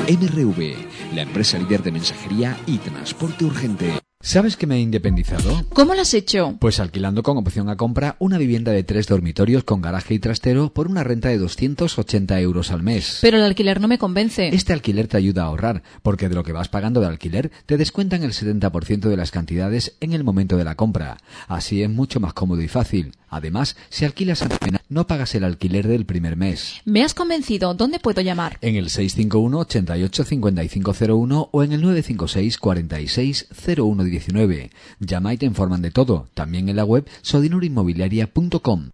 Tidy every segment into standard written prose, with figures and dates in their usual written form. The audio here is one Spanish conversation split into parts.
MRV, la empresa líder de mensajería y transporte urgente. ¿Sabes que me he independizado? ¿Cómo lo has hecho? Pues alquilando con opción a compra una vivienda de 3 dormitorios con garaje y trastero por una renta de 280 euros al mes. Pero el alquiler no me convence. Este alquiler te ayuda a ahorrar, porque de lo que vas pagando de alquiler te descuentan el 70% de las cantidades en el momento de la compra. Así es mucho más cómodo y fácil. Además, si alquilas a pena, no pagas el alquiler del primer mes. Me has convencido. ¿Dónde puedo llamar? En el 651 88 5501 o en el 956 46 0119. Llama y te informan de todo. También en la web sodinurinmobiliaria.com.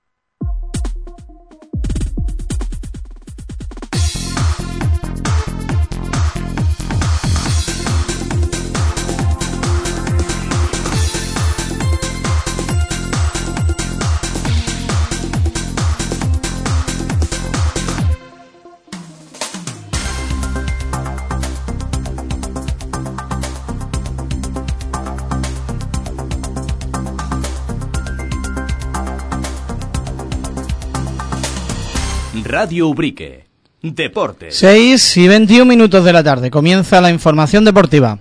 Radio Ubrique. Deportes. 6:21 de la tarde. Comienza la información deportiva.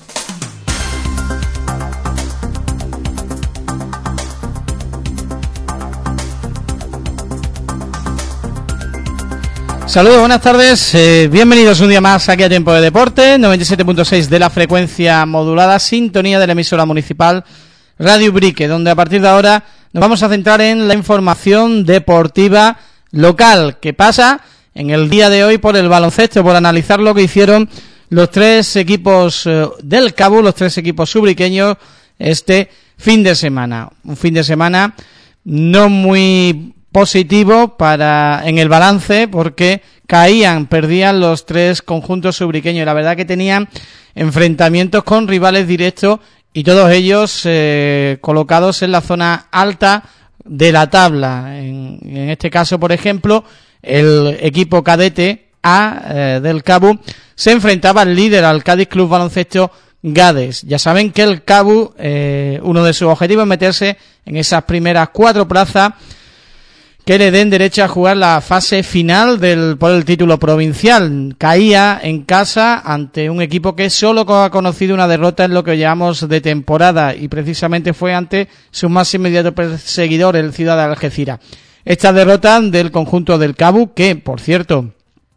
Saludos, buenas tardes. Bienvenidos un día más aquí a Tiempo de Deporte. 97.6 de la frecuencia modulada. Sintonía de la emisora municipal Radio Ubrique, donde a partir de ahora nos vamos a centrar en la información deportiva local que pasa en el día de hoy por el baloncesto, por analizar lo que hicieron los tres equipos del Cabo, los tres equipos ubriqueños este fin de semana. Un fin de semana no muy positivo en el balance, porque perdían los tres conjuntos ubriqueños. La verdad que tenían enfrentamientos con rivales directos y todos ellos colocados en la zona alta de la tabla. En este caso, por ejemplo, el equipo cadete A del Cabo se enfrentaba al líder, al Cádiz Club Baloncesto Gades. Ya saben que el Cabo, uno de sus objetivos es meterse en esas primeras 4 plazas que le den derecho a jugar la fase final por el título provincial. Caía en casa ante un equipo que solo ha conocido una derrota en lo que llevamos de temporada, y precisamente fue ante su más inmediato perseguidor, el Ciudad de Algeciras. Esta derrota del conjunto del Cabo, que por cierto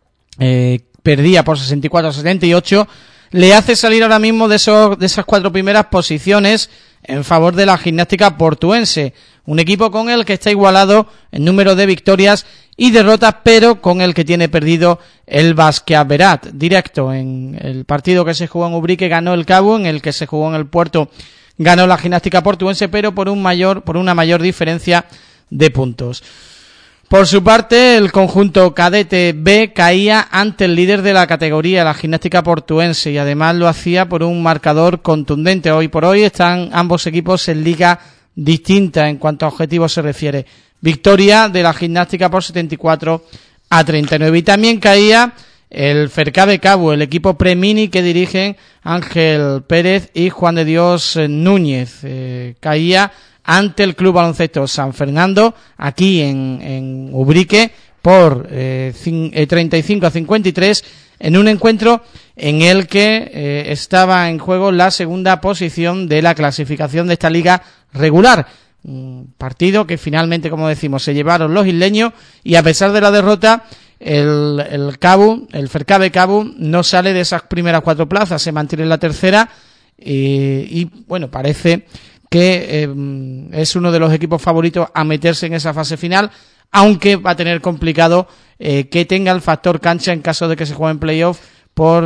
perdía por 64-78, le hace salir ahora mismo de esas 4 primeras posiciones en favor de la Gimnástica Portuense, un equipo con el que está igualado en número de victorias y derrotas, pero con el que tiene perdido el Basqueaverat. Directo en el partido que se jugó en Ubrique ganó el Cabo, en el que se jugó en el Puerto ganó la Gimnástica Portuense, pero por una mayor diferencia de puntos. Por su parte, el conjunto cadete B caía ante el líder de la categoría, la Gimnástica Portuense, y además lo hacía por un marcador contundente. Hoy por hoy están ambos equipos en liga distinta en cuanto a objetivos se refiere. Victoria de la Gimnástica por 74-39. Y también caía el Fercabe Cabo, el equipo premini que dirigen Ángel Pérez y Juan de Dios Núñez. Caía ante el Club Baloncesto San Fernando, aquí en Ubrique, por 35-53, en un encuentro en el que estaba en juego la segunda posición de la clasificación de esta liga regular. Un partido que finalmente, como decimos, se llevaron los isleños, y a pesar de la derrota, el Fercabe Cabo no sale de esas primeras 4 plazas, se mantiene en la tercera, y bueno, parece que es uno de los equipos favoritos a meterse en esa fase final, aunque va a tener complicado que tenga el factor cancha en caso de que se juegue en playoff por,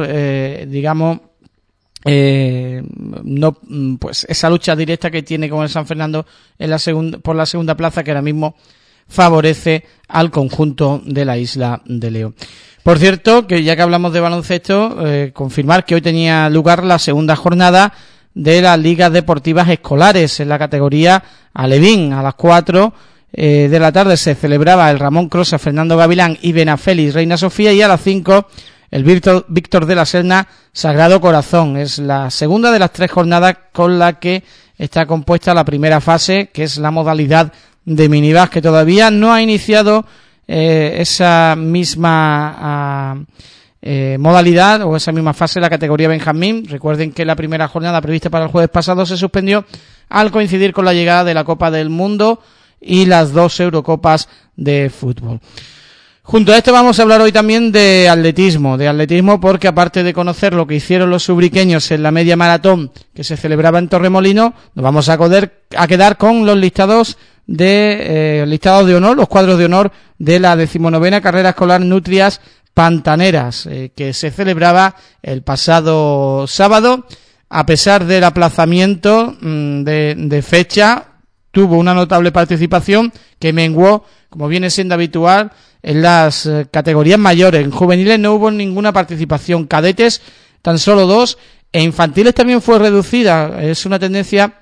no, pues esa lucha directa que tiene con el San Fernando por la segunda plaza, que ahora mismo favorece al conjunto de la isla de León. Por cierto, que ya que hablamos de baloncesto, confirmar que hoy tenía lugar la segunda jornada de las ligas deportivas escolares en la categoría alevín. A las 4 de la tarde se celebraba el Ramón Crosa, Fernando Gavilán y Benafélix Reina Sofía, y a las 5 el Víctor de la Serna Sagrado Corazón. Es la segunda de las 3 jornadas con la que está compuesta la primera fase, que es la modalidad de minibás, que todavía no ha iniciado esa misma modalidad o esa misma fase la categoría Benjamín. Recuerden que la primera jornada prevista para el jueves pasado se suspendió al coincidir con la llegada de la Copa del Mundo y las 2 Eurocopas de fútbol. Junto a esto vamos a hablar hoy también de atletismo porque aparte de conocer lo que hicieron los ubriqueños en la media maratón que se celebraba en Torremolino, nos vamos a quedar con los listados de honor, los cuadros de honor de la 19ª carrera escolar Nutrias Pantaneras, que se celebraba el pasado sábado. A pesar del aplazamiento de fecha, tuvo una notable participación que menguó, como viene siendo habitual, en las categorías mayores. En juveniles no hubo ninguna participación, cadetes tan solo 2, e infantiles también fue reducida. Es una tendencia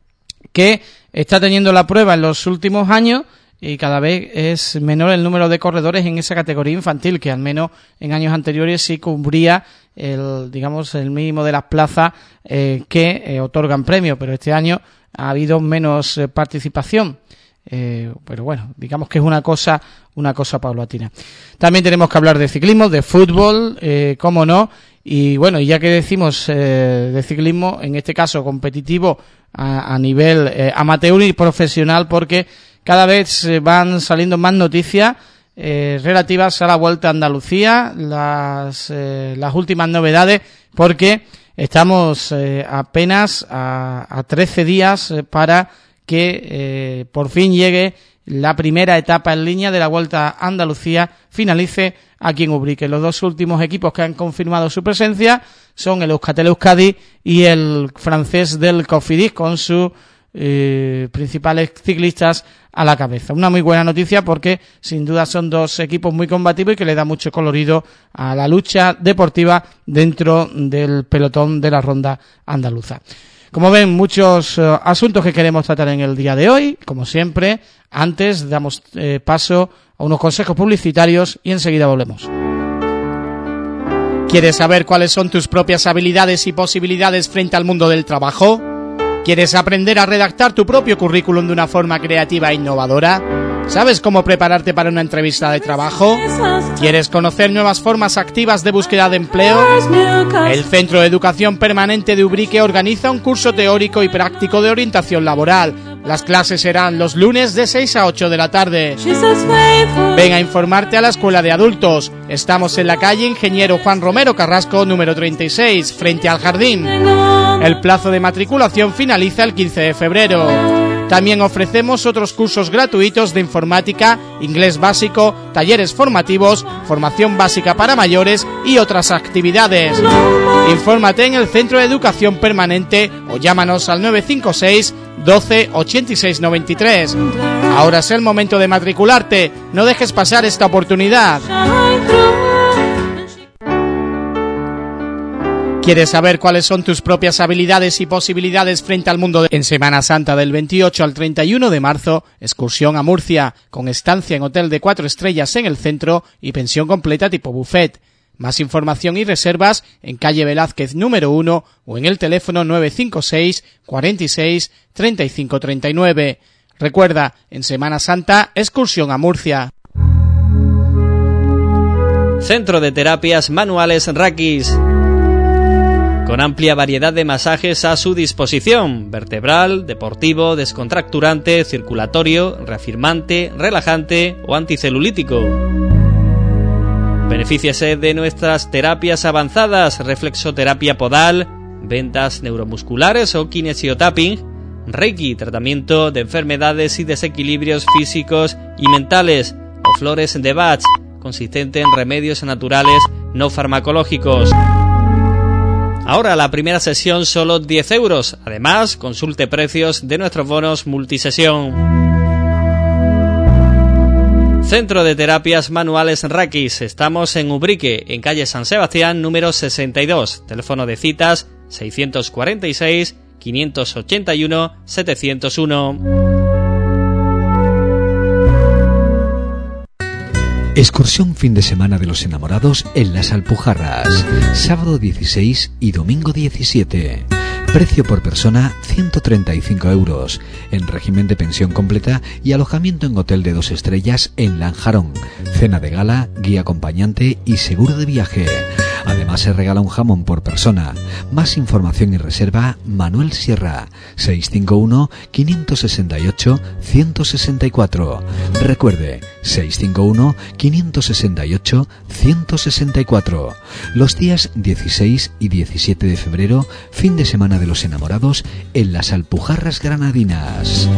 que está teniendo la prueba en los últimos años y cada vez es menor el número de corredores en esa categoría infantil, que al menos en años anteriores sí cubría el mínimo de las plazas que otorgan premios, pero este año ha habido menos participación. Pero bueno, digamos que es una cosa paulatina. También tenemos que hablar de ciclismo, de fútbol, cómo no, y bueno, ya que decimos de ciclismo, en este caso competitivo a nivel amateur y profesional, porque cada vez van saliendo más noticias relativas a la Vuelta a Andalucía, las últimas novedades, porque estamos apenas a 13 días para que por fin llegue la primera etapa en línea de la Vuelta a Andalucía, finalice aquí en Ubrique. Los 2 últimos equipos que han confirmado su presencia son el Euskaltel Euskadi y el francés del Cofidis, con sus principales ciclistas a la cabeza. Una muy buena noticia porque sin duda son 2 equipos muy combativos y que le da mucho colorido a la lucha deportiva dentro del pelotón de la ronda andaluza. Como ven, muchos asuntos que queremos tratar en el día de hoy. Como siempre, antes damos paso a unos consejos publicitarios y enseguida volvemos. ¿Quieres saber cuáles son tus propias habilidades y posibilidades frente al mundo del trabajo? ¿Quieres aprender a redactar tu propio currículum de una forma creativa e innovadora? ¿Sabes cómo prepararte para una entrevista de trabajo? ¿Quieres conocer nuevas formas activas de búsqueda de empleo? El Centro de Educación Permanente de Ubrique organiza un curso teórico y práctico de orientación laboral. Las clases serán los lunes de 6 a 8 de la tarde. Ven a informarte a la Escuela de Adultos. Estamos en la calle Ingeniero Juan Romero Carrasco, número 36, frente al jardín. El plazo de matriculación finaliza el 15 de febrero. También ofrecemos otros cursos gratuitos de informática, inglés básico, talleres formativos, formación básica para mayores y otras actividades. Infórmate en el Centro de Educación Permanente o llámanos al 956 12 86 93. Ahora es el momento de matricularte. No dejes pasar esta oportunidad. ¿Quieres saber cuáles son tus propias habilidades y posibilidades frente al mundo en Semana Santa del 28 al 31 de marzo? Excursión a Murcia, con estancia en hotel de 4 estrellas en el centro y pensión completa tipo buffet. Más información y reservas en calle Velázquez número 1 o en el teléfono 956 46 35 39. Recuerda, en Semana Santa, excursión a Murcia. Centro de Terapias Manuales Rakis, con amplia variedad de masajes a su disposición: vertebral, deportivo, descontracturante, circulatorio, reafirmante, relajante o anticelulítico. Benefíciese de nuestras terapias avanzadas: reflexoterapia podal, vendas neuromusculares o kinesiotapping, Reiki, tratamiento de enfermedades y desequilibrios físicos y mentales, o flores de Bach, consistente en remedios naturales no farmacológicos. Ahora la primera sesión solo 10 euros. Además, consulte precios de nuestros bonos multisesión. Centro de Terapias Manuales Rakis. Estamos en Ubrique, en calle San Sebastián, número 62. Teléfono de citas 646 581 701. Excursión fin de semana de los enamorados en Las Alpujarras, sábado 16 y domingo 17. Precio por persona 135 euros, en régimen de pensión completa y alojamiento en hotel de 2 estrellas en Lanjarón, cena de gala, guía acompañante y seguro de viaje. Además se regala un jamón por persona. Más información y reserva Manuel Sierra, 651-568-164. Recuerde, 651-568-164. Los días 16 y 17 de febrero, fin de semana de los enamorados, en las Alpujarras Granadinas.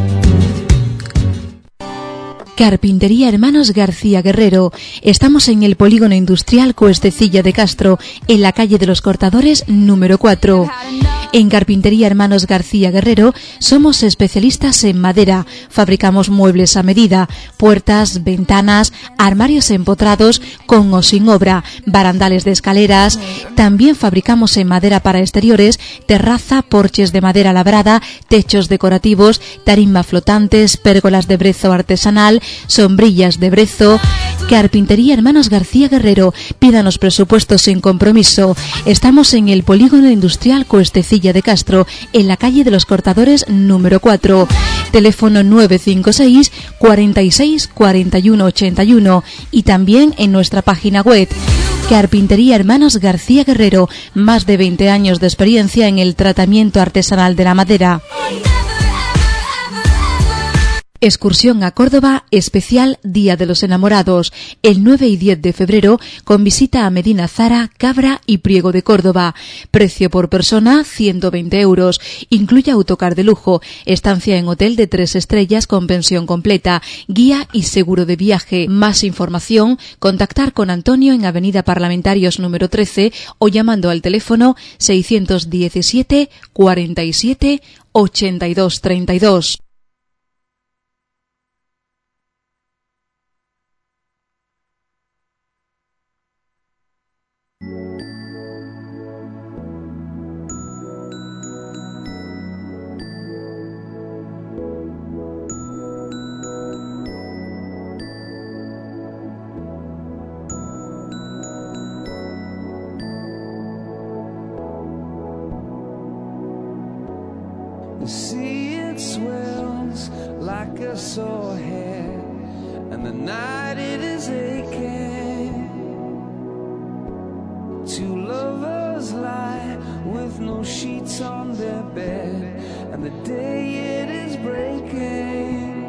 Carpintería Hermanos García Guerrero. Estamos en el Polígono Industrial Cuestecilla de Castro, en la calle de los Cortadores número 4. En Carpintería Hermanos García Guerrero somos especialistas en madera. Fabricamos muebles a medida, puertas, ventanas, armarios empotrados con o sin obra, barandales de escaleras. También fabricamos en madera para exteriores, terraza, porches de madera labrada, techos decorativos, tarima flotantes, pérgolas de brezo artesanal, sombrillas de brezo. Carpintería Hermanos García Guerrero. Pídanos presupuestos sin compromiso. Estamos en el Polígono Industrial Cuestecilla de Castro, en la calle de los Cortadores número 4. Teléfono 956 46 41 81 y también en nuestra página web. Carpintería Hermanos García Guerrero. Más de 20 años de experiencia en el tratamiento artesanal de la madera. Excursión a Córdoba, especial Día de los Enamorados, el 9 y 10 de febrero, con visita a Medina Zara, Cabra y Priego de Córdoba. Precio por persona, 120 euros. Incluye autocar de lujo, estancia en hotel de 3 estrellas con pensión completa, guía y seguro de viaje. Más información, contactar con Antonio en Avenida Parlamentarios número 13 o llamando al teléfono 617 47 82 32. The sea, it swells like a sore head, and the night it is aching. Two lovers lie with no sheets on their bed, and the day it is breaking.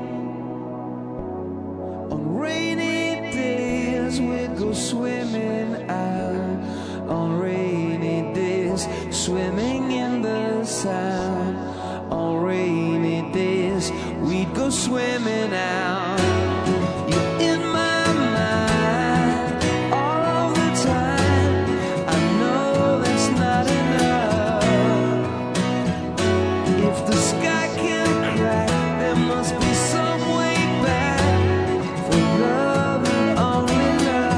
On rainy days we go swimming out, on rainy days swimming in the sand. On rainy days we'd go swimming out. You're in my mind all of the time. I know that's not enough. If the sky can crack, there must be some way back for love and only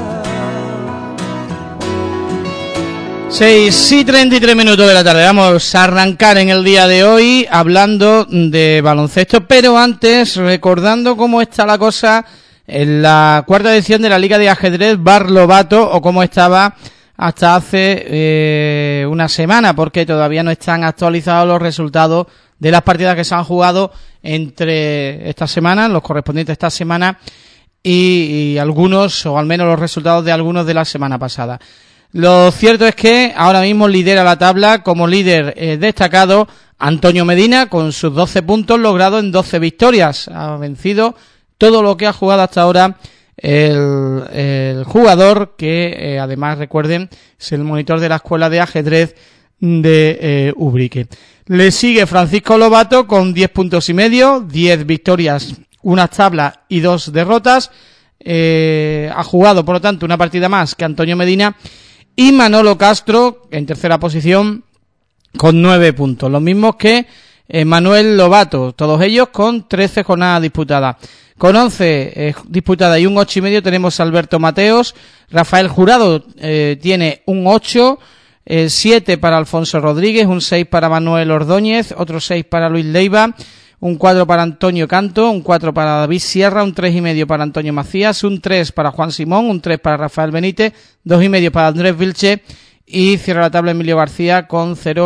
love. 6:33 de la tarde. Vamos a arrancar en el día de hoy hablando de baloncesto, pero antes recordando cómo está la cosa en la cuarta edición de la Liga de Ajedrez Bar Lobato, o cómo estaba hasta hace una semana, porque todavía no están actualizados los resultados de las partidas que se han jugado entre esta semana, los correspondientes a esta semana, y algunos, o al menos los resultados de algunos de la semana pasada. Lo cierto es que ahora mismo lidera la tabla como líder destacado Antonio Medina, con sus 12 puntos logrados en 12 victorias. Ha vencido todo lo que ha jugado hasta ahora el jugador que, además, recuerden, es el monitor de la Escuela de Ajedrez de Ubrique. Le sigue Francisco Lobato con 10 puntos y medio, 10 victorias, una tabla y 2 derrotas. Ha jugado, por lo tanto, una partida más que Antonio Medina. Y Manolo Castro, en tercera posición, con 9 puntos. Los mismos que Manuel Lobato, todos ellos con 13 jornadas disputadas. Con 11 disputadas y un 8,5 tenemos a Alberto Mateos. Rafael Jurado tiene un 8, 7 para Alfonso Rodríguez, un 6 para Manuel Ordóñez, otro 6 para Luis Leiva, un 4 para Antonio Canto, un 4 para David Sierra, un 3,5 para Antonio Macías, un 3 para Juan Simón, un 3 para Rafael Benítez, 2,5 para Andrés Vilche, y cierra la tabla Emilio García con 0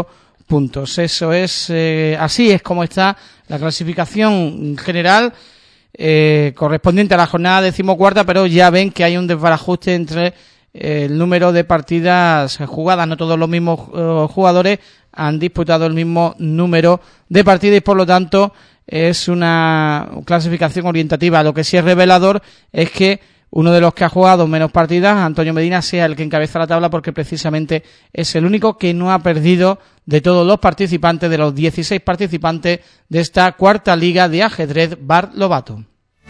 puntos. Eso es, así es como está la clasificación general correspondiente a la jornada 14ª, pero ya ven que hay un desbarajuste entre el número de partidas jugadas. No todos los mismos jugadores han disputado el mismo número de partidas y por lo tanto es una clasificación orientativa. Lo que sí es revelador es que uno de los que ha jugado menos partidas, Antonio Medina, sea el que encabeza la tabla porque precisamente es el único que no ha perdido de todos los participantes, de los 16 participantes de esta cuarta liga de ajedrez Bar Lobato.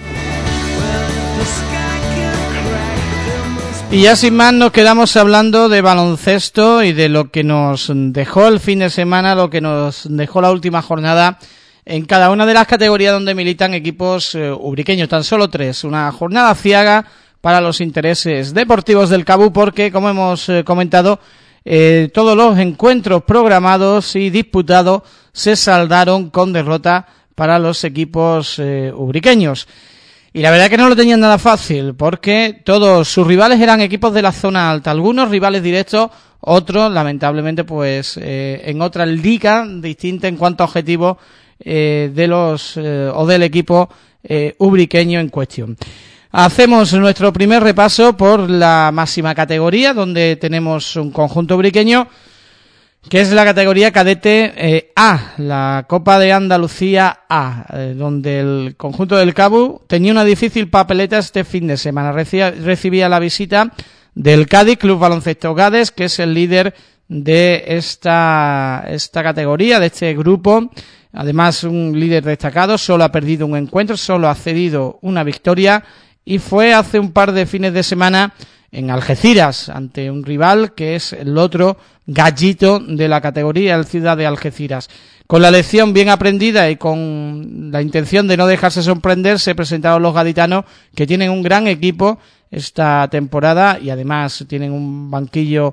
Y ya sin más nos quedamos hablando de baloncesto y de lo que nos dejó el fin de semana, lo que nos dejó la última jornada en cada una de las categorías donde militan equipos ubriqueños, tan solo 3. Una jornada ciaga para los intereses deportivos del Cabú porque, como hemos comentado, todos los encuentros programados y disputados se saldaron con derrota para los equipos ubriqueños. Y la verdad es que no lo tenían nada fácil, porque todos sus rivales eran equipos de la zona alta, algunos rivales directos, otros, lamentablemente, pues en otra liga distinta en cuanto a objetivos de los o del equipo ubriqueño en cuestión. Hacemos nuestro primer repaso por la máxima categoría, donde tenemos un conjunto ubriqueño, que es la categoría cadete A, la Copa de Andalucía A, donde el conjunto del Cabú tenía una difícil papeleta este fin de semana. Recibía la visita del Cádiz Club Baloncesto Gades, que es el líder de esta categoría, de este grupo. Además, un líder destacado, solo ha perdido un encuentro, solo ha cedido una victoria y fue hace un par de fines de semana en Algeciras, ante un rival que es el otro gallito de la categoría, el Ciudad de Algeciras. Con la lección bien aprendida y con la intención de no dejarse sorprender, se presentaron los gaditanos, que tienen un gran equipo esta temporada y además tienen un banquillo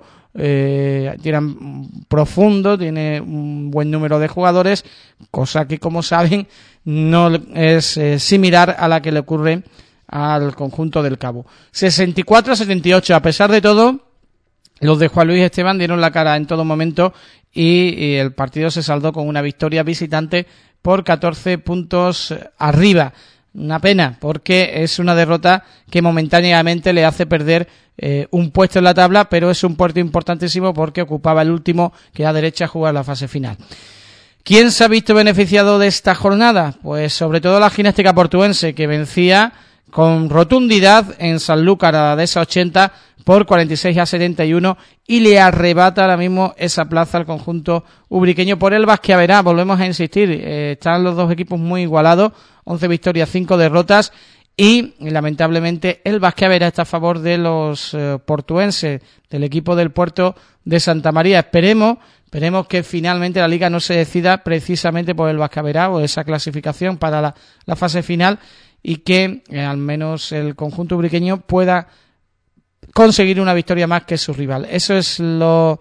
tienen profundo, tiene un buen número de jugadores, cosa que, como saben, no es similar a la que le ocurre al conjunto del Cabo. 64-78, a pesar de todo, los de Juan Luis Esteban dieron la cara en todo momento y el partido se saldó con una victoria visitante por 14 puntos arriba. Una pena, porque es una derrota que momentáneamente le hace perder un puesto en la tabla, pero es un puesto importantísimo porque ocupaba el último que a derecha jugar la fase final. ¿Quién se ha visto beneficiado de esta jornada? Pues sobre todo la Gimnástica Portuense, que vencía con rotundidad en Sanlúcar a la DESA 80 por 46-71 y le arrebata ahora mismo esa plaza al conjunto ubriqueño por el Basquiaverá. Volvemos a insistir, están los dos equipos muy igualados, 11 victorias, 5 derrotas y lamentablemente el Basquiaverá está a favor de los portuenses, del equipo del puerto de Santa María. Esperemos que finalmente la liga no se decida precisamente por el Basquiaverá o esa clasificación para la fase final y que al menos el conjunto ubriqueño pueda conseguir una victoria más que su rival. Eso es lo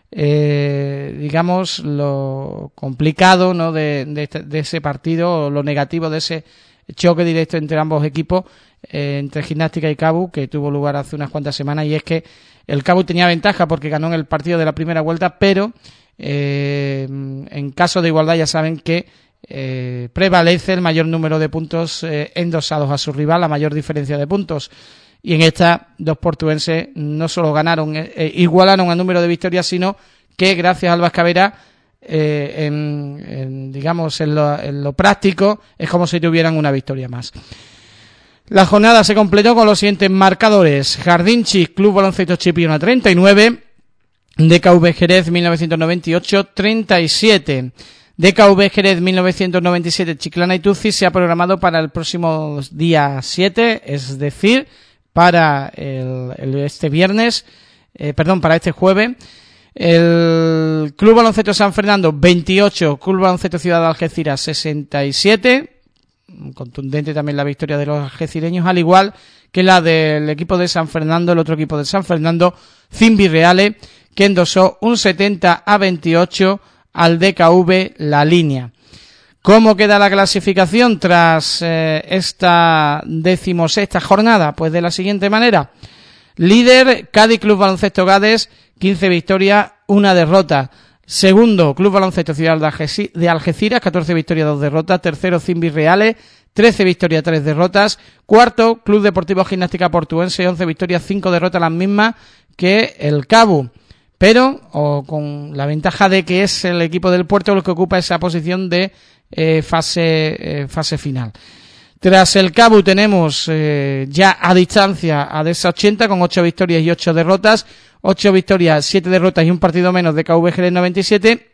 lo complicado, ¿no?, de ese partido, o lo negativo de ese choque directo entre ambos equipos, entre Gimnástica y Cabu, que tuvo lugar hace unas cuantas semanas, y es que el Cabu tenía ventaja porque ganó en el partido de la primera vuelta, pero en caso de igualdad ya saben que prevalece el mayor número de puntos endosados a su rival, la mayor diferencia de puntos. Y en esta, dos portuenses no solo ganaron, igualaron el número de victorias, sino que gracias al Basquiaverá, en lo práctico, es como si tuvieran una victoria más. La jornada se completó con los siguientes marcadores: Jardinchis Club Baloncesto Chipiona 39, DKV Jerez 1998 37. DKV Jerez 1997 Chiclana y Tuci se ha programado para el próximo día 7, es decir, para este jueves. El Club Baloncesto San Fernando 28, Club Baloncesto Ciudad de Algeciras 67, contundente también la victoria de los algecireños, al igual que la del equipo de San Fernando, el otro equipo de San Fernando, Zimbi Reale, que endosó un 70-28 al DKV La Línea. ¿Cómo queda la clasificación tras esta 16ª jornada? Pues de la siguiente manera: líder Cádiz Club Baloncesto Gades, 15 victorias, 1 derrota. Segundo, Club Baloncesto Ciudad de Algeciras, 14 victorias, 2 derrotas. Tercero, Cimbis Reales, 13 victorias, 3 derrotas. Cuarto, Club Deportivo Gimnástica Portuense, 11 victorias, 5 derrotas, las mismas que el Cabo, pero con la ventaja de que es el equipo del Puerto el que ocupa esa posición de fase final. Tras el Cabo tenemos ya a distancia a DESA 80 con 8 victorias y 8 derrotas, 8 victorias, 7 derrotas y un partido menos de KVG 97,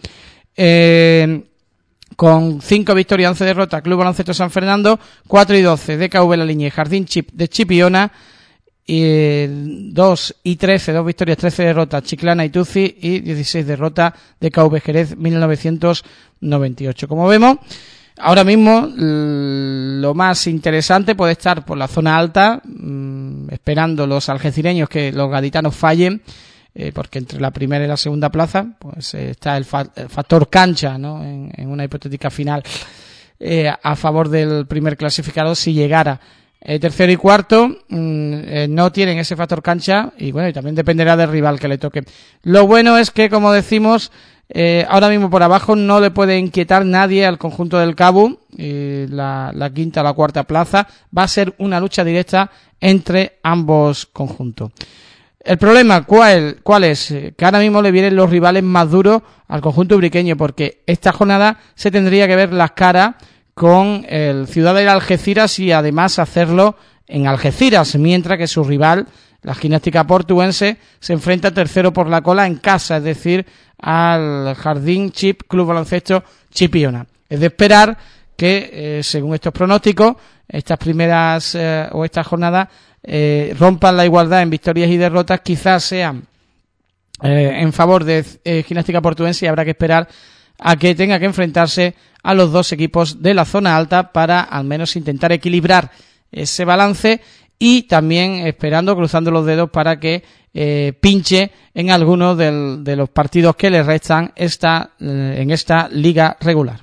con 5 victorias, 11 derrotas, Club Baloncesto San Fernando, 4 y 12 de KV La Línea y Jardín de Chipiona, y 2 y 13, 2 victorias, 13 derrotas, Chiclana y Tuci, y 16 derrotas de KV Jerez 1998. Como vemos, ahora mismo lo más interesante puede estar por la zona alta, esperando los algecireños que los gaditanos fallen, porque entre la primera y la segunda plaza pues está el factor cancha, ¿no? En una hipotética final a favor del primer clasificado si llegara. Tercero y cuarto no tienen ese factor cancha y bueno, y también dependerá del rival que le toque. Lo bueno es que, como decimos, ahora mismo por abajo no le puede inquietar nadie al conjunto del Cabo. La quinta o la cuarta plaza va a ser una lucha directa entre ambos conjuntos. El problema, ¿cuál es? Que ahora mismo le vienen los rivales más duros al conjunto ubriqueño, porque esta jornada se tendría que ver las caras con el Ciudad de Algeciras y además hacerlo en Algeciras, mientras que su rival, la Gimnástica Portuense, se enfrenta tercero por la cola en casa, es decir, al Jardín Chip Club Baloncesto Chipiona. Es de esperar que, según estos pronósticos, estas primeras o esta jornada rompan la igualdad en victorias y derrotas, quizás sean en favor de Gimnástica Portuense, y habrá que esperar a que tenga que enfrentarse a los dos equipos de la zona alta para al menos intentar equilibrar ese balance, y también esperando, cruzando los dedos, para que pinche en alguno de los partidos que le restan en esta liga regular.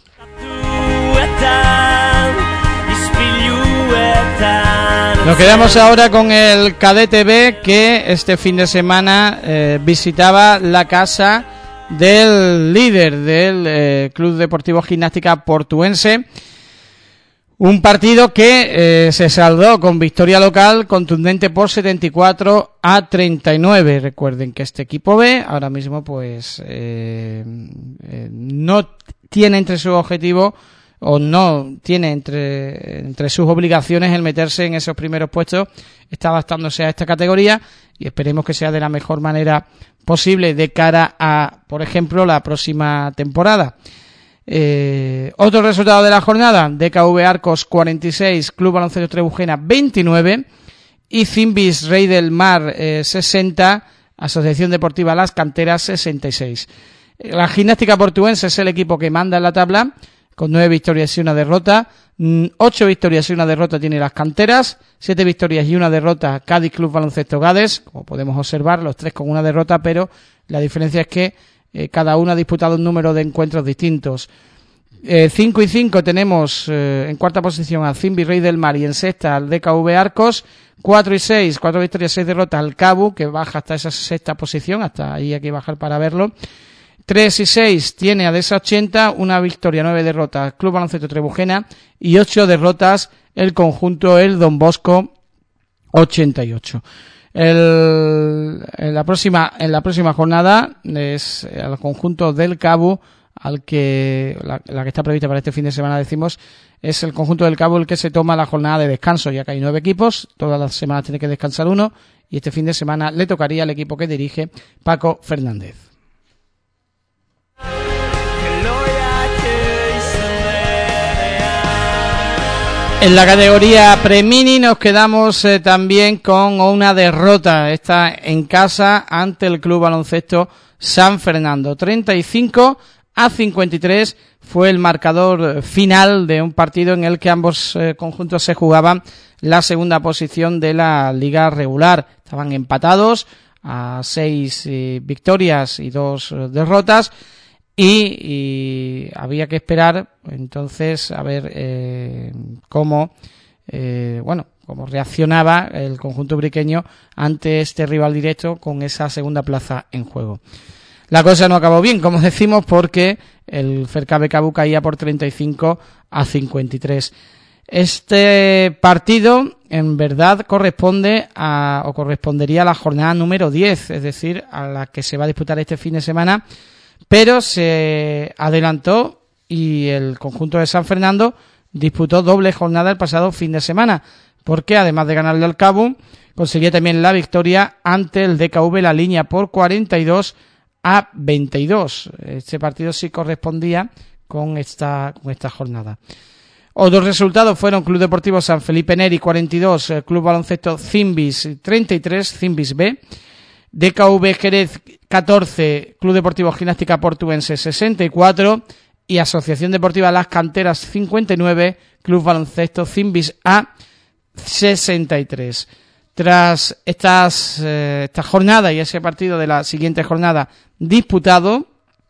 Nos quedamos ahora con el Cadete B, que este fin de semana visitaba la casa del líder del Club Deportivo Gimnástica Portuense. Un partido que se saldó con victoria local contundente por 74-39. Recuerden que este equipo B ahora mismo pues no tiene entre sus objetivos, o no tiene entre sus obligaciones el meterse en esos primeros puestos. Está adaptándose a esta categoría y esperemos que sea de la mejor manera posible de cara a, por ejemplo, la próxima temporada. Otro resultado de la jornada: DKV Arcos 46, Club Baloncesto Trebujena 29 y Cimbis Rey del Mar 60, Asociación Deportiva Las Canteras 66. La Gimnástica Portuense es el equipo que manda en la tabla con 9 victorias y 1 derrota. 8 victorias y 1 derrota tiene Las Canteras, 7 victorias y 1 derrota Cádiz Club Baloncesto Gades, como podemos observar, los tres con una derrota, pero la diferencia es que cada uno ha disputado un número de encuentros distintos. 5 y 5 tenemos en cuarta posición al Cimbis Rey del Mar y en sexta al DKV Arcos. 4 y 6, 4 victorias, 6 derrotas al Cabo, que baja hasta esa sexta posición, hasta ahí hay que bajar para verlo. 3 y 6 tiene a DESA 80, una victoria, 9 derrotas Club Baloncesto Trebujena y 8 derrotas el conjunto el Don Bosco 88. En la próxima jornada es el conjunto del Cabo, al que la que está prevista para este fin de semana, decimos, es el conjunto del Cabo el que se toma la jornada de descanso, ya que hay 9 equipos, todas las semanas tiene que descansar uno, y este fin de semana le tocaría al equipo que dirige Paco Fernández. En la categoría Premini nos quedamos también con una derrota, esta en casa ante el Club Baloncesto San Fernando. 35-53 fue el marcador final de un partido en el que ambos conjuntos se jugaban la segunda posición de la liga regular. Estaban empatados a 6 victorias y 2 derrotas. Y había que esperar entonces a ver cómo reaccionaba el conjunto ubriqueño ante este rival directo con esa segunda plaza en juego. la cosa no acabó bien, como decimos, porque el Fercabe Cabu caía por 35-53. Este partido, en verdad, correspondería a la jornada número 10, es decir, a la que se va a disputar este fin de semana, pero se adelantó y el conjunto de San Fernando disputó doble jornada el pasado fin de semana, porque además de ganarle al Cabu, conseguía también la victoria ante el DKV La Línea por 42-22. Este partido sí correspondía con esta jornada. Otros resultados fueron Club Deportivo San Felipe Neri 42, Club Baloncesto Zimbis 33, Zimbis B, DKV Jerez 14, Club Deportivo Gimnástica Portuense 64 y Asociación Deportiva Las Canteras 59, Club Baloncesto Zimbis A 63. Tras esta jornada y ese partido de la siguiente jornada disputado,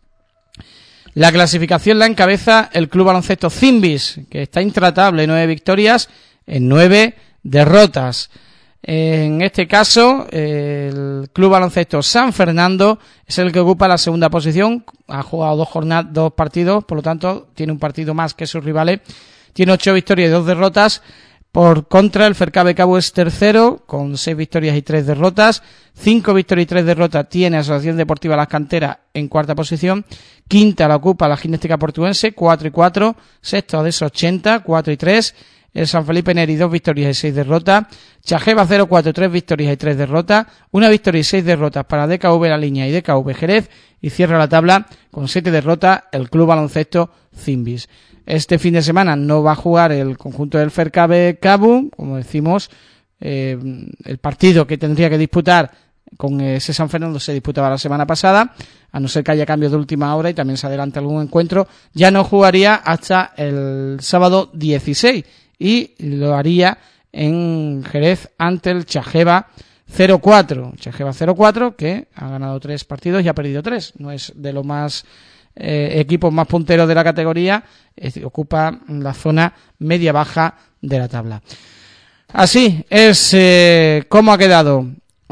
la clasificación la encabeza el Club Baloncesto Zimbis, que está intratable, 9 victorias en 9 derrotas. En este caso, el Club Baloncesto San Fernando es el que ocupa la segunda posición, ha jugado dos partidos, por lo tanto tiene un partido más que sus rivales, tiene 8 victorias y 2 derrotas. Por contra, el Fercabe Cabu es tercero, con 6 victorias y 3 derrotas. 5 victorias y 3 derrotas tiene Asociación Deportiva Las Canteras en cuarta posición. Quinta la ocupa la Gimnástica Portuense, 4 y 4. Sexto de esos 80, 4 y 3. El San Felipe Neri, 2 victorias y 6 derrotas. Chajeva 0-4, 3 victorias y 3 derrotas. 1 victoria y 6 derrotas para DKV La Línea y DKV Jerez. Y cierra la tabla con 7 derrotas el Club Baloncesto Zimbis. Este fin de semana no va a jugar el conjunto del Fercabe Cabu, como decimos, el partido que tendría que disputar con ese San Fernando se disputaba la semana pasada, a no ser que haya cambios de última hora y también se adelante algún encuentro, ya no jugaría hasta el sábado 16 y lo haría en Jerez ante el Chajeva 0-4. Chajeva 0-4 que ha ganado 3 partidos y ha perdido 3, no es de lo más equipos más punteros de la categoría, ocupa la zona media-baja de la tabla. Así es como han quedado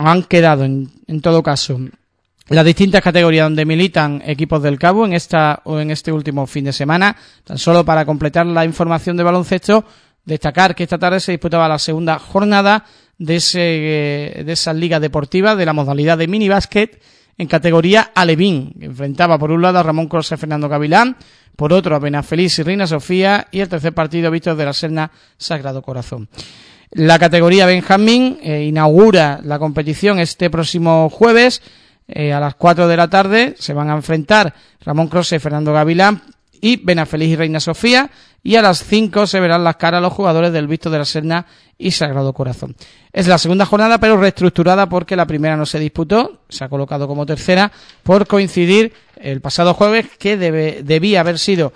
en todo caso las distintas categorías donde militan equipos del Cabo en este último fin de semana. Tan solo para completar la información de baloncesto, destacar que esta tarde se disputaba la segunda jornada de esa liga deportiva de la modalidad de minibásquet en categoría alevín, que enfrentaba por un lado a Ramón Cross y Fernando Gavilán, por otro a Benafeliz y Reina Sofía, y el tercer partido Víctor de la Serna Sagrado Corazón. La categoría Benjamín inaugura la competición este próximo jueves a las 4 de la tarde. Se van a enfrentar Ramón Cross y Fernando Gavilán y Benafeliz y Reina Sofía, y a las 5 se verán las caras los jugadores del Víctor de la Serna y Sagrado Corazón. Es la segunda jornada, pero reestructurada porque la primera no se disputó, se ha colocado como tercera por coincidir el pasado jueves, que debía haber sido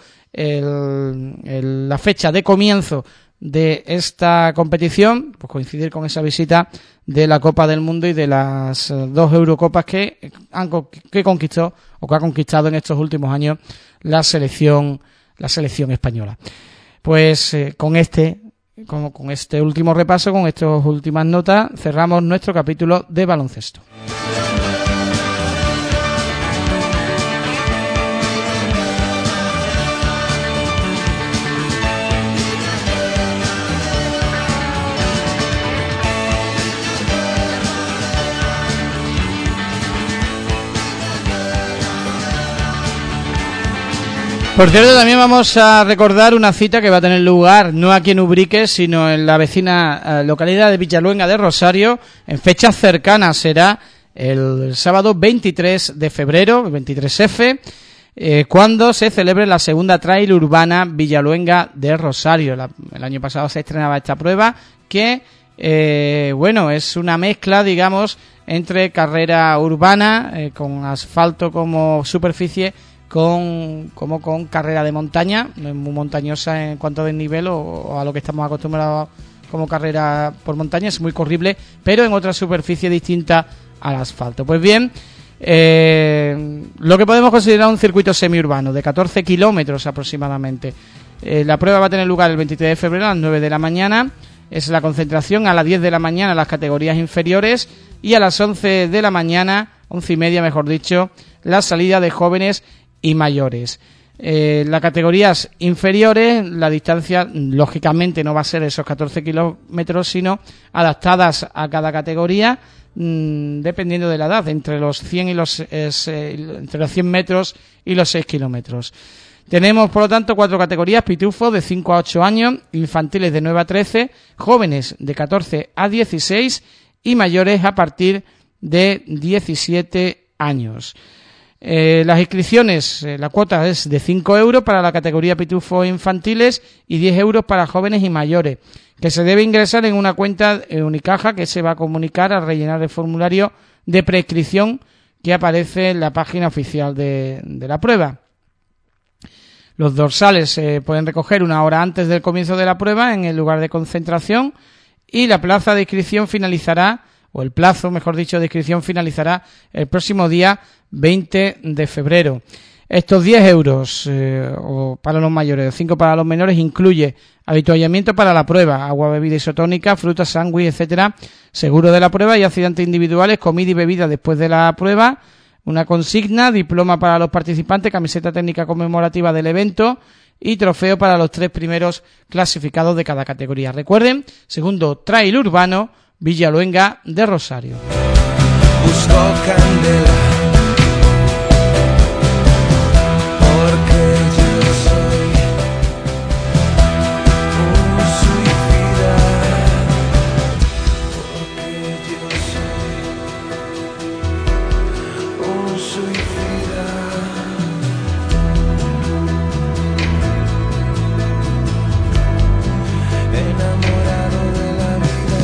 la fecha de comienzo de esta competición, pues coincidir con esa visita de la Copa del Mundo y de las 2 Eurocopas que ha conquistado en estos últimos años la selección española. Pues con este último repaso, con estas últimas notas, cerramos nuestro capítulo de baloncesto. Por cierto, también vamos a recordar una cita que va a tener lugar no aquí en Ubrique, sino en la vecina localidad de Villaluenga de Rosario, en fechas cercanas. Será el sábado 23 de febrero, el 23F, cuando se celebre la segunda trail urbana Villaluenga de Rosario. El año pasado se estrenaba esta prueba que, es una mezcla, digamos, entre carrera urbana, con asfalto como superficie, con carrera de montaña. No es muy montañosa en cuanto a desnivel o a lo que estamos acostumbrados como carrera por montaña, es muy corrible, pero en otra superficie distinta al asfalto. Pues bien, lo que podemos considerar un circuito semiurbano de 14 kilómetros aproximadamente. La prueba va a tener lugar el 23 de febrero a las 9 de la mañana. Es la concentración a las 10 de la mañana en las categorías inferiores y a las 11 de la mañana, 11 y media mejor dicho, la salida de jóvenes y mayores. Las categorías inferiores, la distancia lógicamente no va a ser esos 14 kilómetros, sino adaptadas a cada categoría, dependiendo de la edad, entre los 100 y entre los 100 metros y los 6 kilómetros. Tenemos, por lo tanto, 4 categorías: pitufos de 5 a 8 años, infantiles de 9 a 13, jóvenes de 14 a 16 y mayores a partir de 17 años. Las inscripciones, la cuota es de 5 euros para la categoría pitufos infantiles y 10 euros para jóvenes y mayores, que se debe ingresar en una cuenta Unicaja que se va a comunicar al rellenar el formulario de preinscripción que aparece en la página oficial de la prueba. Los dorsales se pueden recoger una hora antes del comienzo de la prueba en el lugar de concentración, y la plaza de inscripción finalizará, o el plazo, mejor dicho, de inscripción finalizará el próximo día 20 de febrero. Estos 10 euros para los mayores, 5 para los menores, incluye habituallamiento para la prueba, agua, bebida isotónica, frutas, sándwich, etcétera, seguro de la prueba y accidentes individuales, comida y bebida después de la prueba, una consigna, diploma para los participantes, camiseta técnica conmemorativa del evento y trofeo para los 3 primeros clasificados de cada categoría. Recuerden, segundo trail urbano, Villaluenga de Rosario. Busco candela, porque yo soy un suicida, porque yo soy un suicida. Enamorado de la vida.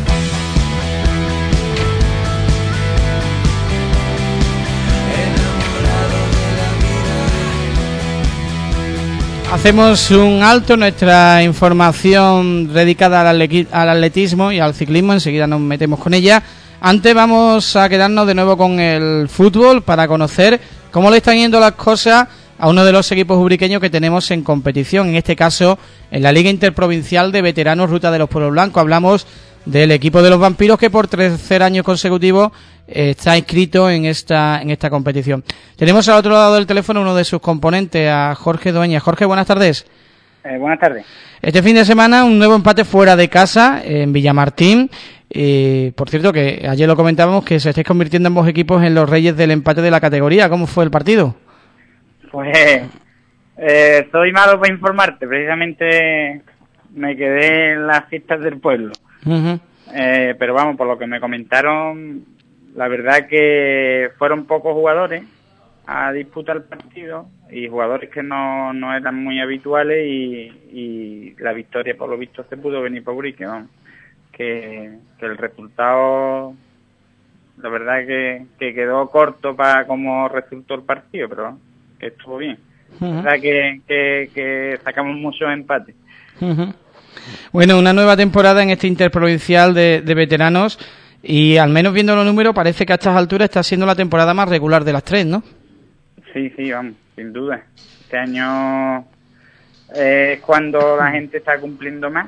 Hacemos un alto en nuestra información dedicada al atletismo y al ciclismo. Enseguida nos metemos con ella. Antes vamos a quedarnos de nuevo con el fútbol para conocer cómo le están yendo las cosas a uno de los equipos ubriqueños que tenemos en competición, en este caso en la Liga Interprovincial de Veteranos Ruta de los Pueblos Blancos. Hablamos del equipo de los Vampiros, que por tercer año consecutivo está inscrito en esta competición. Tenemos al otro lado del teléfono uno de sus componentes, a Jorge Dueñas. Jorge, buenas tardes. Buenas tardes. Este fin de semana un nuevo empate fuera de casa en Villamartín. Por cierto, que ayer lo comentábamos, que se estáis convirtiendo ambos equipos en los reyes del empate de la categoría. ¿Cómo fue el partido? Pues soy malo para informarte. Precisamente me quedé en las fiestas del pueblo. Uh-huh. Pero vamos, por lo que me comentaron, la verdad que fueron pocos jugadores a disputar el partido y jugadores que no eran muy habituales, y la victoria por lo visto se pudo venir por Ubrique, ¿no? Que el resultado, la verdad que quedó corto para cómo resultó el partido, pero que estuvo bien. Uh-huh. La verdad que sacamos muchos empates. Uh-huh. Bueno, una nueva temporada en este interprovincial de veteranos, y al menos viendo los números parece que a estas alturas está siendo la temporada más regular de las 3, ¿no? Sí, vamos, sin duda. Este año es cuando la gente está cumpliendo más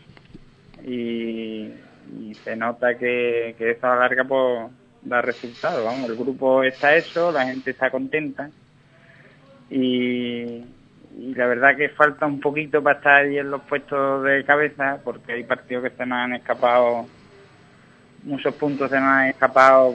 y se nota que eso a la larga pues da resultados. Vamos, el grupo está hecho, la gente está contenta y la verdad que falta un poquito para estar ahí en los puestos de cabeza, porque hay partidos que se nos han escapado, muchos puntos se nos han escapado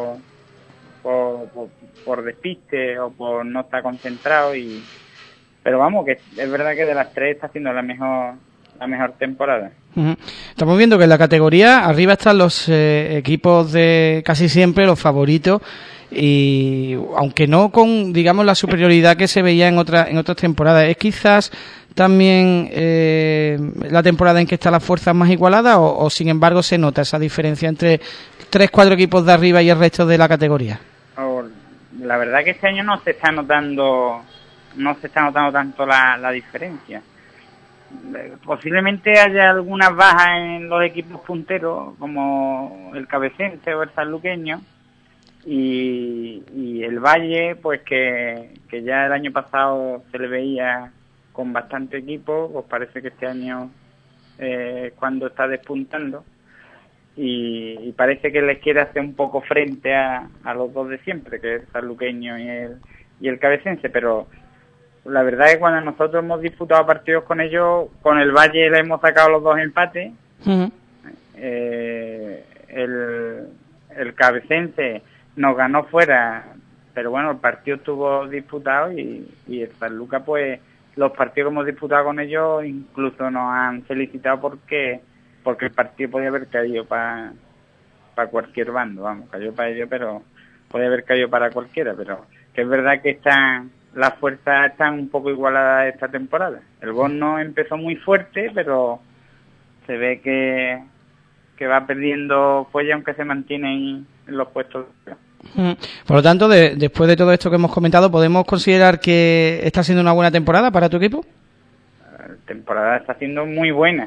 por despiste o por no estar concentrado, pero vamos, que es verdad que de las 3 está haciendo la mejor temporada. Uh-huh. Estamos viendo que en la categoría arriba están los equipos de casi siempre los favoritos, y aunque no con, digamos, la superioridad que se veía en otras temporadas. ¿Es quizás también la temporada en que está la fuerza más igualada, o sin embargo se nota esa diferencia entre 3-4 equipos de arriba y el resto de la categoría? La verdad que este año no se está notando tanto la diferencia. Posiblemente haya algunas bajas en los equipos punteros, como el Cabecense o el sanluqueño, y el Valle, pues que ya el año pasado se le veía con bastante equipo, pues parece que este año cuando está despuntando. y parece que les quiere hacer un poco frente a los dos de siempre, que es el sanluqueño y el cabecense, pero la verdad es que cuando nosotros hemos disputado partidos con ellos, con el Valle le hemos sacado los dos empates. Uh-huh. El cabecense nos ganó fuera, pero bueno, el partido estuvo disputado y el Sanlúcar, pues los partidos que hemos disputado con ellos incluso nos han felicitado porque el partido podía haber caído para cualquier bando, vamos, cayó para ellos, pero podía haber caído para cualquiera, pero que es verdad que las fuerzas están un poco igualadas esta temporada. El Borno empezó muy fuerte, pero se ve que va perdiendo fuelle, aunque se mantiene en los puestos. Por lo tanto, después de todo esto que hemos comentado, ¿podemos considerar que está siendo una buena temporada para tu equipo? La temporada está siendo muy buena,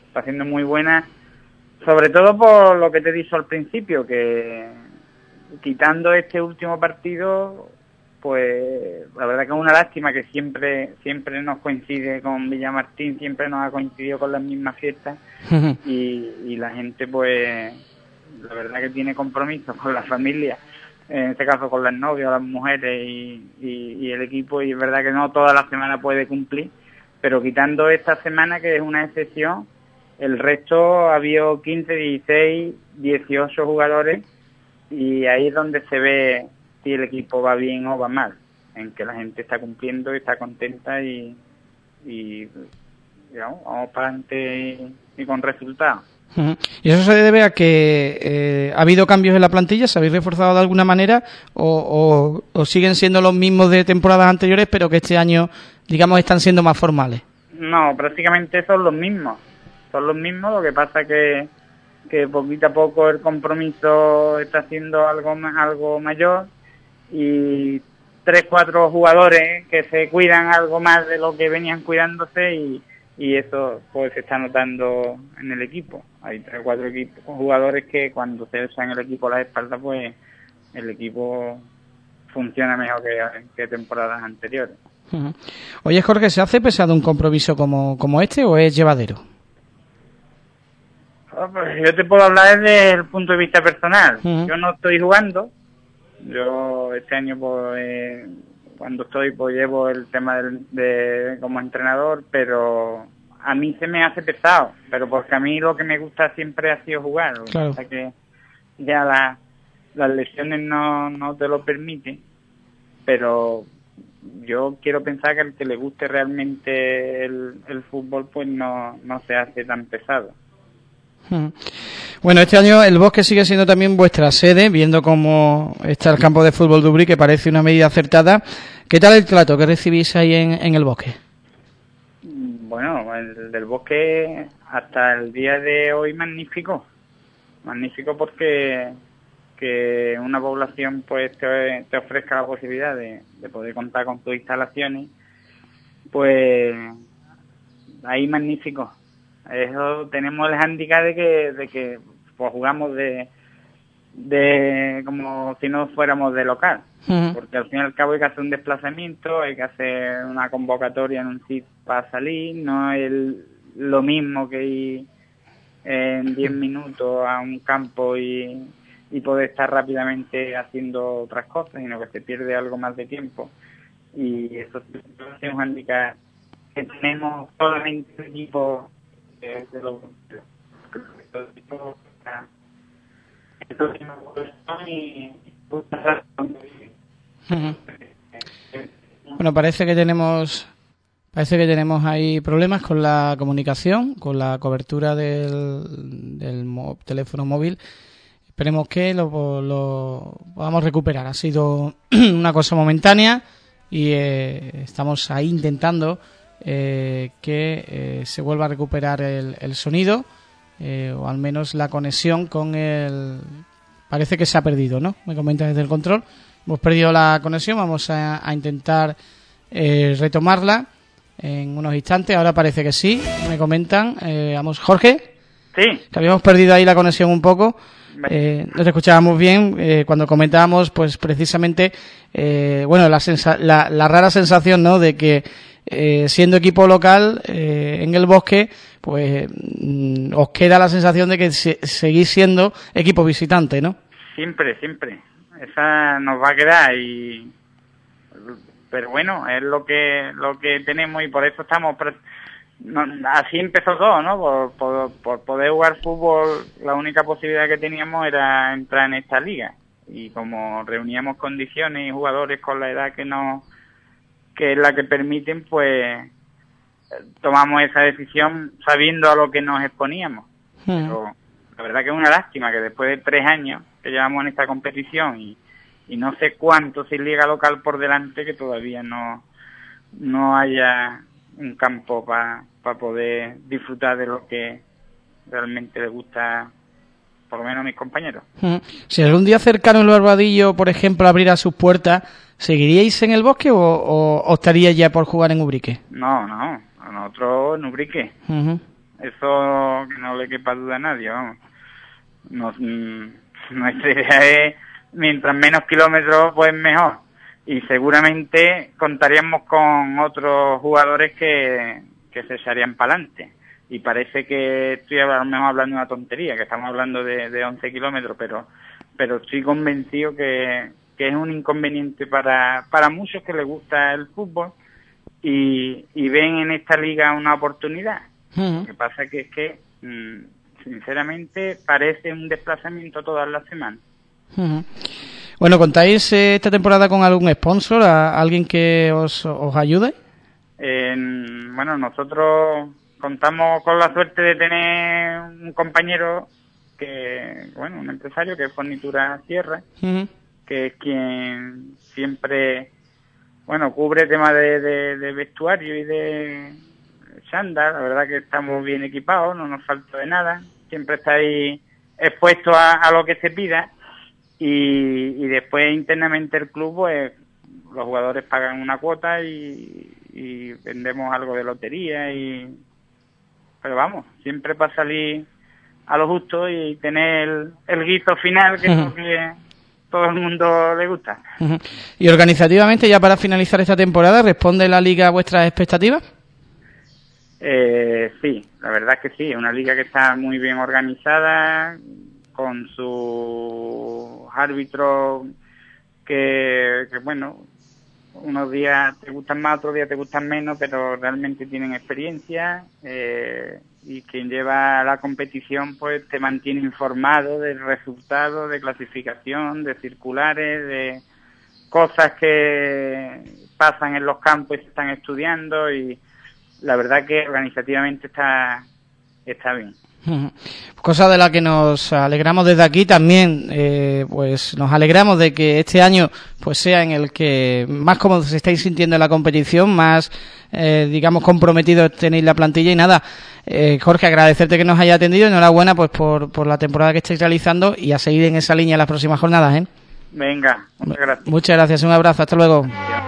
sobre todo por lo que te he dicho al principio, que quitando este último partido, pues la verdad que es una lástima que siempre nos coincide con Villamartín, siempre nos ha coincidido con las mismas fiestas y la gente, pues la verdad que tiene compromiso con la familia, en este caso con las novias, las mujeres y el equipo, y es verdad que no toda la semana puede cumplir, pero quitando esta semana, que es una excepción, el resto ha habido 15, 16, 18 jugadores, y ahí es donde se ve si el equipo va bien o va mal, en que la gente está cumpliendo y está contenta y digamos, vamos para adelante y con resultados. Uh-huh. ¿Y eso se debe a que ha habido cambios en la plantilla? ¿Se habéis reforzado de alguna manera o siguen siendo los mismos de temporadas anteriores, pero que este año, digamos, están siendo más formales? No, prácticamente son los mismos, lo que pasa que poquito a poco el compromiso está haciendo algo mayor, y 3-4 jugadores que se cuidan algo más de lo que venían cuidándose, y eso pues se está notando en el equipo. Hay 3-4 jugadores que cuando se echan el equipo a la espalda, pues el equipo funciona mejor que temporadas anteriores. Uh-huh. Oye, Jorge, ¿se hace pesado un compromiso como este o es llevadero? Pues yo te puedo hablar desde el punto de vista personal. Uh-huh. Yo no estoy jugando. Yo este año, pues, cuando estoy, pues llevo el tema de como entrenador, pero a mí se me hace pesado, pero porque a mí lo que me gusta siempre ha sido jugar. Claro. O sea que ya las lesiones no te lo permiten, pero yo quiero pensar que al que le guste realmente el fútbol, pues no se hace tan pesado. Bueno, este año el Bosque sigue siendo también vuestra sede, viendo cómo está el campo de fútbol de Ubrí, que parece una medida acertada. ¿Qué tal el trato que recibís ahí en el Bosque? Bueno, el del Bosque hasta el día de hoy magnífico porque que una población pues te ofrezca la posibilidad de poder contar con tus instalaciones, pues ahí magnífico. Eso, tenemos el hándicap de que pues jugamos de como si no fuéramos de local, porque al fin y al cabo hay que hacer un desplazamiento, hay que hacer una convocatoria en un sitio para salir, no es lo mismo que ir en 10 minutos a un campo y poder estar rápidamente haciendo otras cosas, sino que se pierde algo más de tiempo, y eso es un hándicap que tenemos solamente el equipo de los Bueno, parece que tenemos ahí problemas con la comunicación, con la cobertura del teléfono móvil. Esperemos que lo podamos recuperar. Ha sido una cosa momentánea y estamos ahí intentando que se vuelva a recuperar el sonido, o al menos la conexión con el... Parece que se ha perdido, ¿no? Me comenta desde el control. Hemos perdido la conexión, vamos a intentar retomarla en unos instantes. Ahora parece que sí, me comentan. Vamos, Jorge. Sí. Que habíamos perdido ahí la conexión un poco. Nos escuchábamos bien cuando comentábamos, pues precisamente, bueno, la rara sensación, ¿no?, de que siendo equipo local en el Bosque, pues os queda la sensación de que seguís siendo equipo visitante, ¿no? Siempre. Esa nos va a quedar pero bueno, es lo que tenemos y por eso estamos... así empezó todo, ¿no? Por poder jugar fútbol, la única posibilidad que teníamos era entrar en esta liga. Y como reuníamos condiciones y jugadores con la edad que es la que permiten, pues tomamos esa decisión sabiendo a lo que nos exponíamos. Pero la verdad que es una lástima que después de 3 años que llevamos en esta competición y no sé cuánto sin liga local por delante, que todavía no haya un campo para poder disfrutar de lo que realmente les gusta, por lo menos a mis compañeros. Si algún día cercano el Barbadillo, por ejemplo, abriera sus puertas, ¿seguiríais en el Bosque o optaríais ya por jugar en Ubrique? No, a nosotros en Ubrique. Eso que no le quepa duda a nadie, vamos. Nuestra idea es, mientras menos kilómetros, pues mejor. Y seguramente contaríamos con otros jugadores que se echarían para adelante. Y parece que estoy a lo mejor hablando de una tontería, que estamos hablando de 11 kilómetros, pero estoy convencido que es un inconveniente para muchos que les gusta el fútbol y ven en esta liga una oportunidad. Lo que pasa que es que, sinceramente, parece un desplazamiento todas las semanas. Bueno, ¿contáis esta temporada con algún sponsor, a alguien que os ayude? Bueno, nosotros contamos con la suerte de tener un compañero un empresario que es Fornitura Sierra, que es quien siempre, cubre temas de vestuario y de chándal. La verdad que estamos bien equipados, no nos falta de nada, siempre está ahí expuesto a lo que se pida. Y después internamente el club, pues los jugadores pagan una cuota y vendemos algo de lotería pero vamos, siempre para salir a lo justo y tener el guiso final, que es lo que todo el mundo le gusta. Y organizativamente, ya para finalizar esta temporada, ¿responde la liga a vuestras expectativas? Sí, la verdad es que sí, es una liga que está muy bien organizada, con sus árbitros que unos días te gustan más, otros días te gustan menos, pero realmente tienen experiencia, y quien lleva la competición pues te mantiene informado del resultado, de clasificación, de circulares, de cosas que pasan en los campos y se están estudiando, y la verdad que organizativamente está bien. Cosa de la que nos alegramos desde aquí también, pues nos alegramos de que este año pues sea en el que más cómodos se estáis sintiendo en la competición, más digamos comprometidos tenéis la plantilla. Y nada, Jorge, agradecerte que nos haya atendido, enhorabuena pues por la temporada que estáis realizando y a seguir en esa línea en las próximas jornadas, Venga, muchas gracias. Muchas gracias, un abrazo, hasta luego.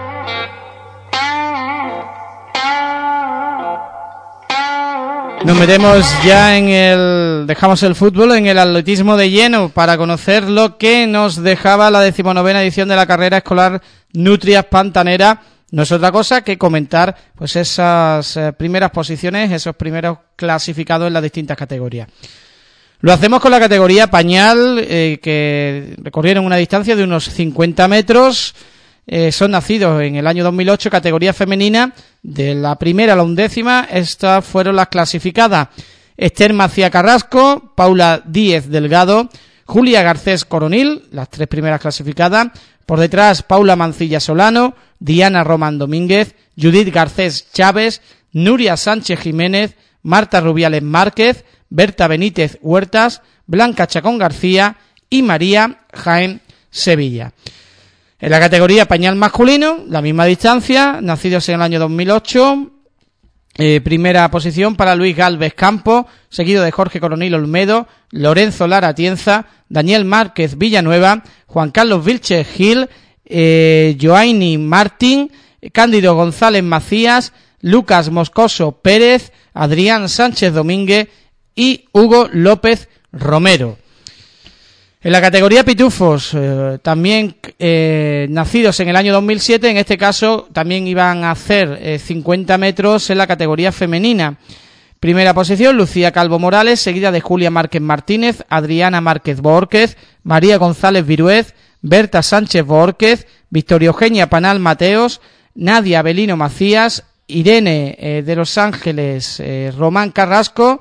Nos metemos ya dejamos el fútbol en el atletismo de lleno para conocer lo que nos dejaba la 19ª edición de la carrera escolar Nutrias Pantanera. No es otra cosa que comentar pues esas primeras posiciones, esos primeros clasificados en las distintas categorías. Lo hacemos con la categoría pañal, que recorrieron una distancia de unos 50 metros. Son nacidos en el año 2008, categoría femenina, de la primera a la 11ª, estas fueron las clasificadas: Esther Macía Carrasco, Paula Díez Delgado, Julia Garcés Coronil, las 3 primeras clasificadas, por detrás Paula Mancilla Solano, Diana Román Domínguez, Judith Garcés Chávez, Nuria Sánchez Jiménez, Marta Rubiales Márquez, Berta Benítez Huertas, Blanca Chacón García y María Jaén Sevilla. En la categoría pañal masculino, la misma distancia, nacidos en el año 2008, primera posición para Luis Gálvez Campo, seguido de Jorge Coronil Olmedo, Lorenzo Lara Atienza, Daniel Márquez Villanueva, Juan Carlos Vilches Gil, Joaini Martín, Cándido González Macías, Lucas Moscoso Pérez, Adrián Sánchez Domínguez y Hugo López Romero. En la categoría pitufos, también nacidos en el año 2007, en este caso también iban a hacer 50 metros en la categoría femenina. Primera posición, Lucía Calvo Morales, seguida de Julia Márquez Martínez, Adriana Márquez Bórquez, María González Viruez, Berta Sánchez Bórquez, Victoria Eugenia Panal Mateos, Nadia Abelino Macías, Irene de Los Ángeles Román Carrasco,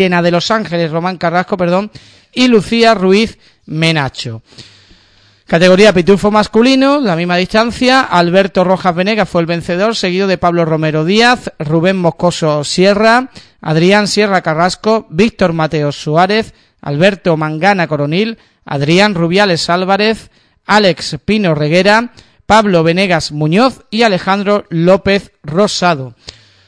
y Lucía Ruiz Menacho. Categoría pitufo masculino, la misma distancia, Alberto Rojas Venegas fue el vencedor, seguido de Pablo Romero Díaz, Rubén Moscoso Sierra, Adrián Sierra Carrasco, Víctor Mateos Suárez, Alberto Mangana Coronil, Adrián Rubiales Álvarez, Alex Pino Reguera, Pablo Venegas Muñoz y Alejandro López Rosado.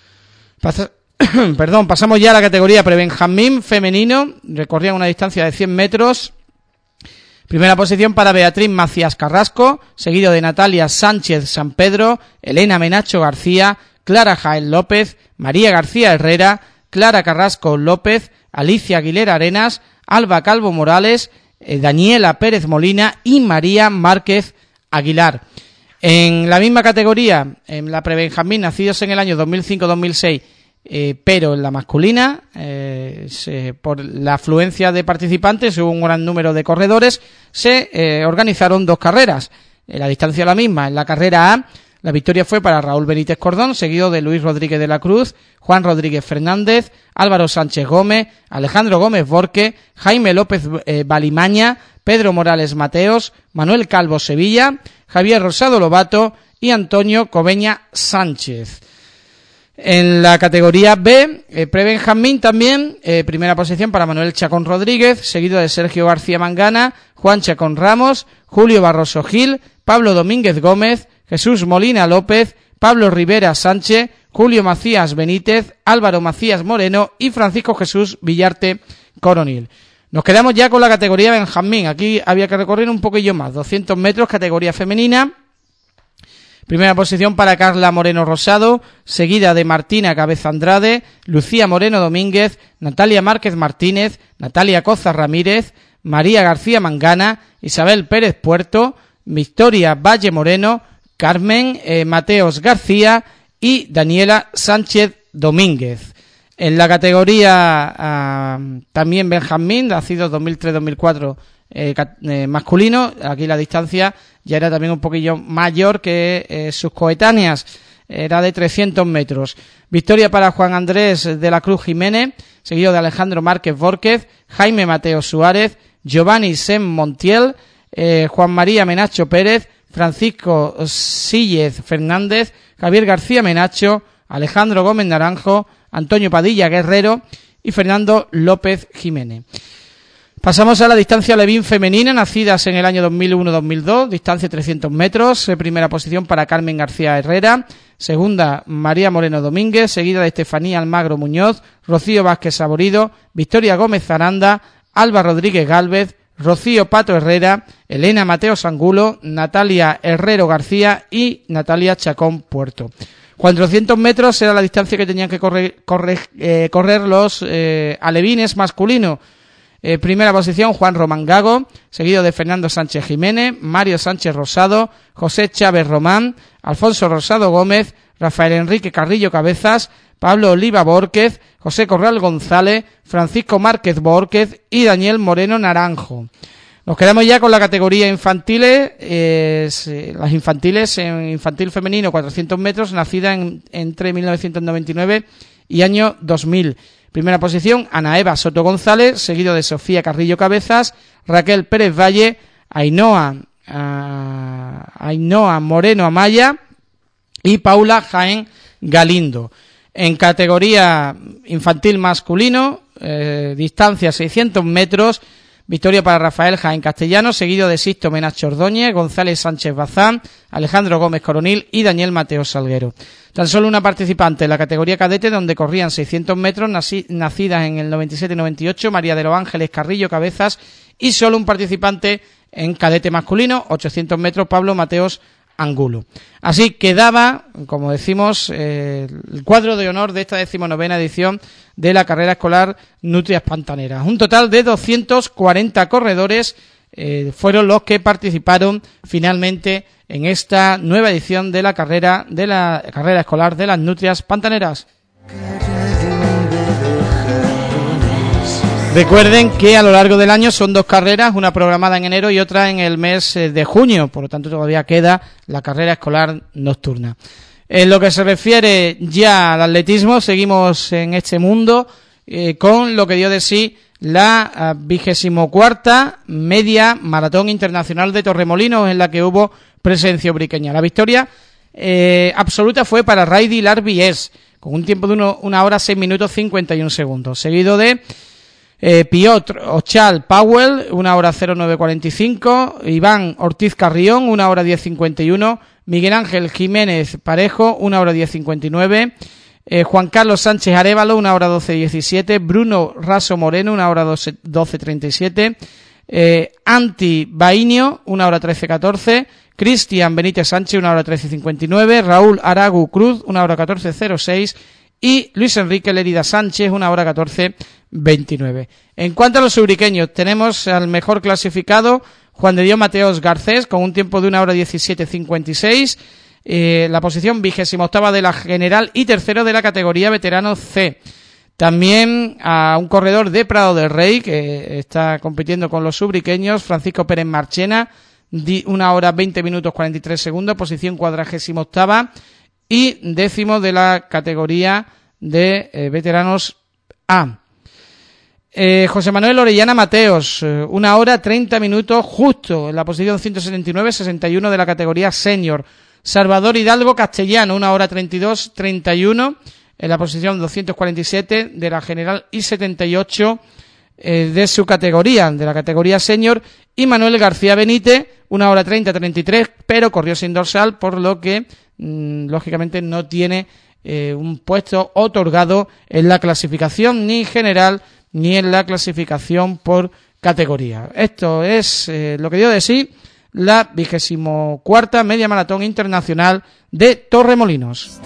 Pasamos ya a la categoría prebenjamín femenino, recorrían una distancia de 100 metros. Primera posición para Beatriz Macías Carrasco, seguido de Natalia Sánchez San Pedro, Elena Menacho García, Clara Jaén López, María García Herrera, Clara Carrasco López, Alicia Aguilera Arenas, Alba Calvo Morales, Daniela Pérez Molina y María Márquez Aguilar. En la misma categoría, en la prebenjamín, nacidos en el año 2005-2006, pero en la masculina, por la afluencia de participantes, hubo un gran número de corredores, se organizaron 2 carreras. La distancia la misma. En la carrera A, la victoria fue para Raúl Benítez Cordón, seguido de Luis Rodríguez de la Cruz, Juan Rodríguez Fernández, Álvaro Sánchez Gómez, Alejandro Gómez Borque, Jaime López Balimaña, Pedro Morales Mateos, Manuel Calvo Sevilla, Javier Rosado Lobato y Antonio Cobeña Sánchez. En la categoría B, prebenjamín también, primera posición para Manuel Chacón Rodríguez, seguido de Sergio García Mangana, Juan Chacón Ramos, Julio Barroso Gil, Pablo Domínguez Gómez, Jesús Molina López, Pablo Rivera Sánchez, Julio Macías Benítez, Álvaro Macías Moreno y Francisco Jesús Villarte Coronil. Nos quedamos ya con la categoría benjamín. Aquí había que recorrer un poquillo más, 200 metros, categoría femenina. Primera posición para Carla Moreno Rosado, seguida de Martina Cabeza Andrade, Lucía Moreno Domínguez, Natalia Márquez Martínez, Natalia Coza Ramírez, María García Mangana, Isabel Pérez Puerto, Victoria Valle Moreno, Carmen Mateos García y Daniela Sánchez Domínguez. En la categoría también benjamín, nacidos 2003-2004, masculino, aquí la distancia ya era también un poquillo mayor que sus coetáneas, era de 300 metros. Victoria para Juan Andrés de la Cruz Jiménez, seguido de Alejandro Márquez Bórquez, Jaime Mateo Suárez, Giovanni Sem Montiel, Juan María Menacho Pérez, Francisco Síllez Fernández, Javier García Menacho, Alejandro Gómez Naranjo, Antonio Padilla Guerrero y Fernando López Jiménez. Pasamos a la distancia Levín femenina, nacidas en el año 2001-2002, distancia 300 metros, primera posición para Carmen García Herrera, segunda María Moreno Domínguez, seguida de Estefanía Almagro Muñoz, Rocío Vázquez Saborido, Victoria Gómez Zaranda, Alba Rodríguez Gálvez, Rocío Pato Herrera, Elena Mateo Sangulo, Natalia Herrero García y Natalia Chacón Puerto. 400 metros era la distancia que tenían que correr los alevines masculinos. Primera posición Juan Román Gago, seguido de Fernando Sánchez Jiménez, Mario Sánchez Rosado, José Chávez Román, Alfonso Rosado Gómez, Rafael Enrique Carrillo Cabezas, Pablo Oliva Bórquez, José Corral González, Francisco Márquez Bórquez y Daniel Moreno Naranjo. Nos quedamos ya con la categoría infantiles, las infantiles en infantil femenino 400 metros, nacida entre 1999 y año 2000. Primera posición, Ana Eva Soto González, seguido de Sofía Carrillo Cabezas, Raquel Pérez Valle, Ainhoa Moreno Amaya y Paula Jaén Galindo. En categoría infantil masculino, distancia 600 metros, victoria para Rafael Jaén Castellano, seguido de Sisto Menacho Ordóñez, González Sánchez Bazán, Alejandro Gómez Coronil y Daniel Mateo Salguero. Tan solo una participante en la categoría cadete, donde corrían 600 metros, nacidas en el 97 y 98, María de los Ángeles Carrillo Cabezas, y solo un participante en cadete masculino, 800 metros, Pablo Mateos Angulo. Así quedaba, como decimos, el cuadro de honor de esta 19ª edición de la carrera escolar Nutrias Pantaneras. Un total de 240 corredores fueron los que participaron finalmente en esta nueva edición de la carrera escolar de las Nutrias Pantaneras. Recuerden que a lo largo del año son 2 carreras, una programada en enero y otra en el mes de junio, por lo tanto todavía queda la carrera escolar nocturna. En lo que se refiere ya al atletismo, seguimos en este mundo con lo que dio de sí la 24ª Media Maratón Internacional de Torremolinos, en la que hubo presencia ubriqueña. La victoria absoluta fue para Raidy Larbies, con un tiempo de 1 hora 6 minutos 51 segundos, seguido de Piotr Ochal Powell, 1 hora 09.45, Iván Ortiz Carrión, 1 hora 10.51, Miguel Ángel Jiménez Parejo, 1 hora 10.59, Juan Carlos Sánchez Arévalo, 1 hora 12.17, Bruno Raso Moreno, 1 hora 12.37, Anti Bainio, 1 hora 13.14, Cristian Benítez Sánchez, 1 hora 13.59, Raúl Aragu Cruz, 1 hora 14.06 y Luis Enrique Lerida Sánchez, 1 hora 14.29. En cuanto a los ubriqueños, tenemos al mejor clasificado, Juan de Dios Mateos Garcés, con un tiempo de 1 hora 17.56, la posición 28ª de la general y tercero de la categoría veterano C. También a un corredor de Prado del Rey, que está compitiendo con los ubriqueños, Francisco Pérez Marchena, 1 hora 20 minutos 43 segundos, posición 48ª y décimo de la categoría de veteranos A. José Manuel Orellana Mateos, 1 hora 30 minutos justo en la posición 179-61 de la categoría senior. Salvador Hidalgo Castellano, 1 hora 32-31 en la posición 247 de la general y 78 de su categoría, de la categoría senior. Y Manuel García Benítez, 1 hora 30-33, pero corrió sin dorsal, por lo que lógicamente no tiene un puesto otorgado en la clasificación ni general ni en la clasificación por categoría. Esto es lo que dio de sí la 24ª Media Maratón Internacional de Torremolinos.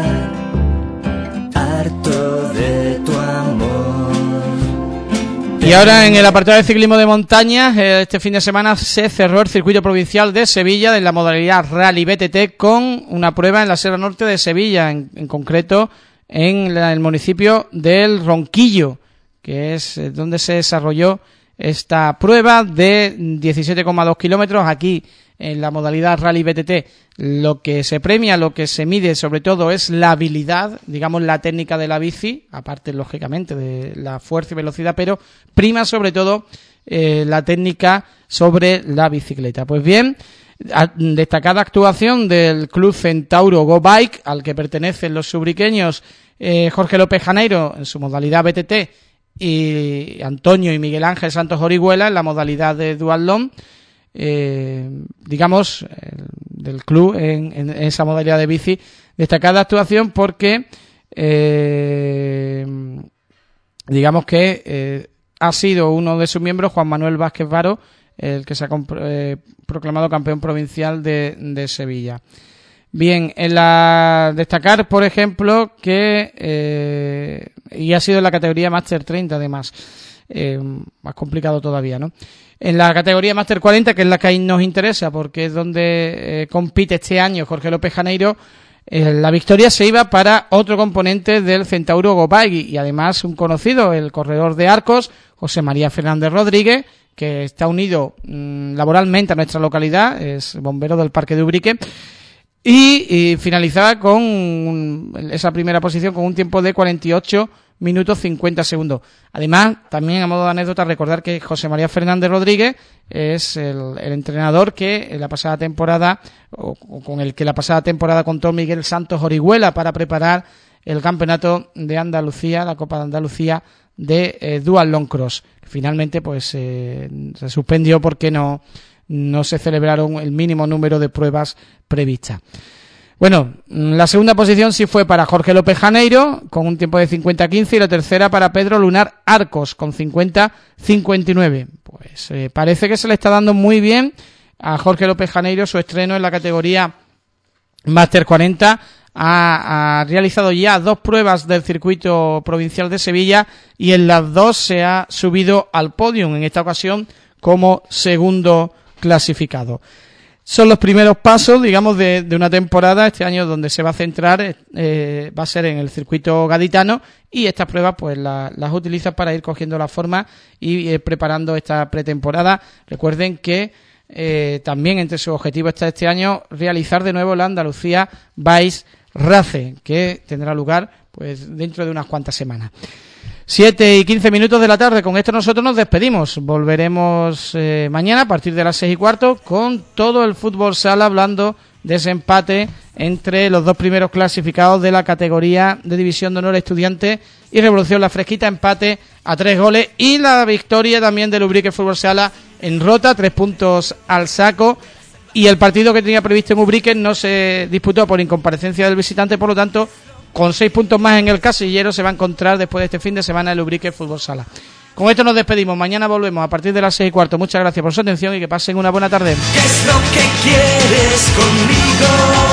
Harto de tu amor. Y ahora en el apartado de ciclismo de montaña, este fin de semana se cerró el circuito provincial de Sevilla en la modalidad Rally BTT con una prueba en la Sierra Norte de Sevilla, en concreto en el municipio del Ronquillo, que es donde se desarrolló esta prueba de 17,2 kilómetros. Aquí en la modalidad Rally BTT lo que se premia, lo que se mide sobre todo es la habilidad, digamos la técnica de la bici, aparte lógicamente de la fuerza y velocidad, pero prima sobre todo la técnica sobre la bicicleta. Pues bien, destacada actuación del Club Centauro Go Bike, al que pertenecen los subriqueños Jorge López Janeiro en su modalidad BTT y Antonio y Miguel Ángel Santos Orihuela en la modalidad de duatlón, digamos, del club en esa modalidad de bici. Destacada actuación porque digamos que ha sido uno de sus miembros, Juan Manuel Vázquez Varo, el que se ha proclamado campeón provincial de Sevilla. Bien, destacar, por ejemplo, que y ha sido en la categoría Master 30 además, más complicado todavía, ¿no? En la categoría Master 40, que es la que ahí nos interesa, porque es donde compite este año Jorge López Janeiro, la victoria se iba para otro componente del Centauro Go Bike y además un conocido, el corredor de Arcos, José María Fernández Rodríguez, que está unido laboralmente a nuestra localidad, es bombero del Parque de Ubrique, y finalizaba con esa primera posición con un tiempo de 48 minutos 50 segundos. Además, también a modo de anécdota, recordar que José María Fernández Rodríguez es el entrenador que la pasada temporada, o con el que la pasada temporada contó Miguel Santos Orihuela para preparar el campeonato de Andalucía, la Copa de Andalucía de Dual Long Cross. Finalmente, pues se suspendió porque no se celebraron el mínimo número de pruebas previstas. Bueno, la segunda posición sí fue para Jorge López Janeiro, con un tiempo de 50-15, y la tercera para Pedro Lunar Arcos, con 50-59. Pues parece que se le está dando muy bien a Jorge López Janeiro su estreno en la categoría Master 40. Ha realizado ya 2 pruebas del circuito provincial de Sevilla y en las 2 se ha subido al podium, en esta ocasión como segundo clasificado. Son los primeros pasos, digamos, de una temporada este año donde se va a centrar, va a ser en el circuito gaditano, y estas pruebas pues las utilizan para ir cogiendo la forma y preparando esta pretemporada. Recuerden que también entre sus objetivos está este año realizar de nuevo la Andalucía Bike Race, que tendrá lugar pues dentro de unas cuantas semanas. 7:15 de la tarde. Con esto nosotros nos despedimos. Volveremos mañana a partir de las 6:15 con todo el fútbol sala, hablando de ese empate entre los dos primeros clasificados de la categoría de División de Honor Estudiantes y Revolución La Fresquita, empate a 3 goles, y la victoria también del Ubrique Fútbol Sala en Rota, 3 puntos al saco. Y el partido que tenía previsto en Ubrique no se disputó por incomparecencia del visitante, por lo tanto, con 6 puntos más en el casillero se va a encontrar después de este fin de semana el Ubrique Fútbol Sala. Con esto nos despedimos. Mañana volvemos a partir de las 6:15. Muchas gracias por su atención y que pasen una buena tarde. ¿Qué es lo que quieres conmigo?